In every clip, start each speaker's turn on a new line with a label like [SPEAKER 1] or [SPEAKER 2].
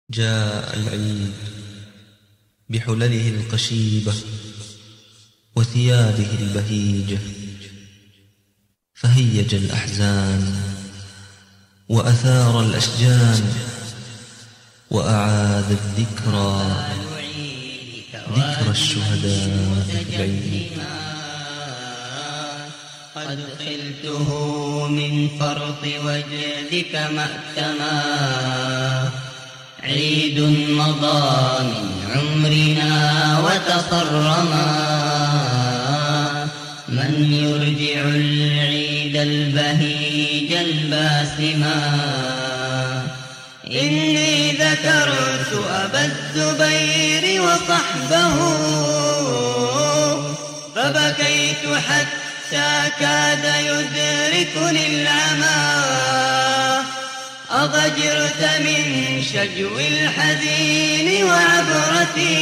[SPEAKER 1] جاء العيد بحلله القشيبة وثيابه البهيجة، فهيج الأحزان وأثار الأشجان، وأعاد الذكرى ذكر الشهداء في العيد.
[SPEAKER 2] قد خلته من فرط وجدك مأتما، عيد مضى من عمرنا وتصرما، من يرجع العيد البهيج الباسما. إني ذكرت أبا الزبير وصحبه، فبكيت حتى كاد يدركني العمى. أضجرت من شجو الحزين وعبرتي،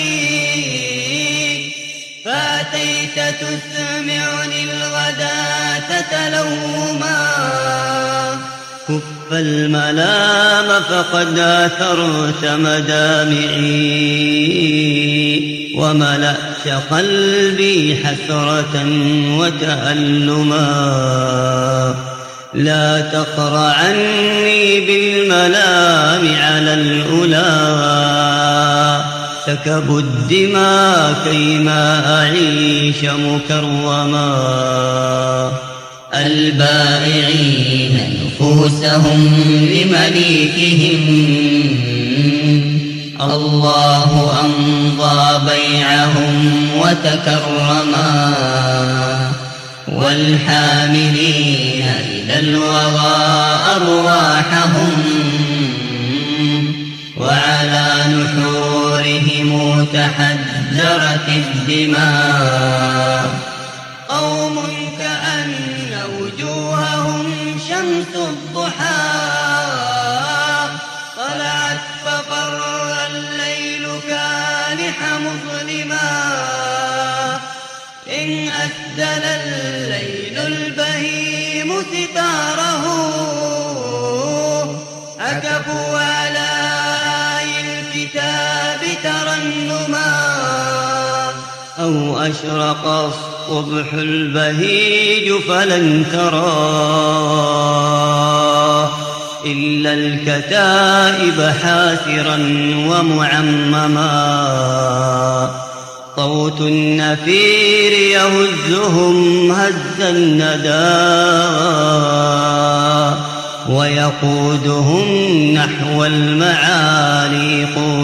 [SPEAKER 2] فأتيت تسمعني الغداة تلوما. كف الملام فقد آثرت مدامعي، وملأت قلبي حسرة وتألما. لا تقرعني بالملام على الأولى، سكبوا الدماء كيما أعيش مكرما. البائعين نفوسهم لمليكهم، الله أمضى بيعهم وتكرما. والحاملين إلى الوغى أرواحهم، وعلى نحورهم تحجرت الدماء. قوم كأن وجوههم شمس الضحى، طلعت فقر الليل كالح مظلما. إن أسدل الليل البهيم ستاره، عكفوا على آي الكتاب ترنما. أو أشرق الصبح البهيج فلن ترى إلا الكتائب حاسرا ومعمما. صوت النفير يهزهم هز الندى، ويقودهم نحو المعالي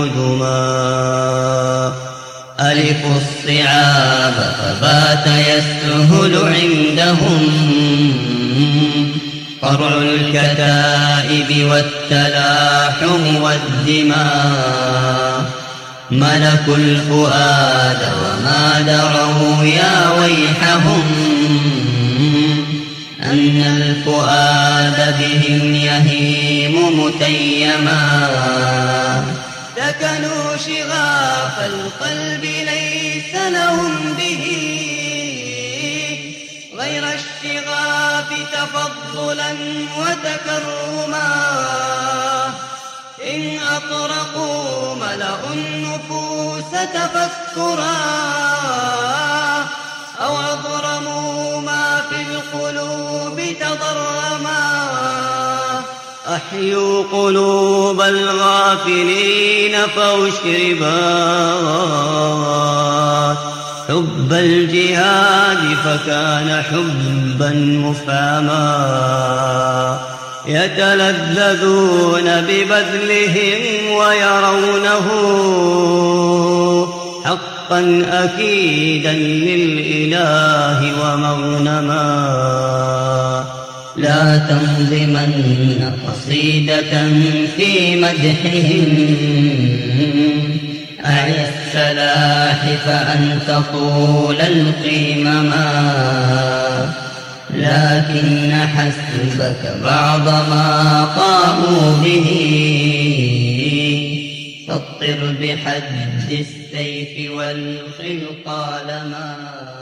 [SPEAKER 2] قدما. ألف الصعاب فبات يستهل عندهم، قرع الكتائب والتلاحم والدماء. ملكوا الفؤاد وما دروا يا ويحهم، أن الفؤاد بهم يهيم متيما. سكنوا شغاف القلب ليس لهم به غير الشغاف تفضلا وتكرما. إن أطرقوا ملأوا النفوس تفكرا، أو أضرموا ما في القلوب تضرما. أحيوا قلوب الغافلين فأشربات حب الجهاد، فكان حبا مفهما. يتلذذون ببذلهم ويرونه حقا أكيدا للإله ومغنما. لا تنظمن قصيدة في مدحهم، أعي السلاحف أن تطول القمما. لكن حسبك بعض ما قاموا به، فاطر بحد السيف والخلقال ما.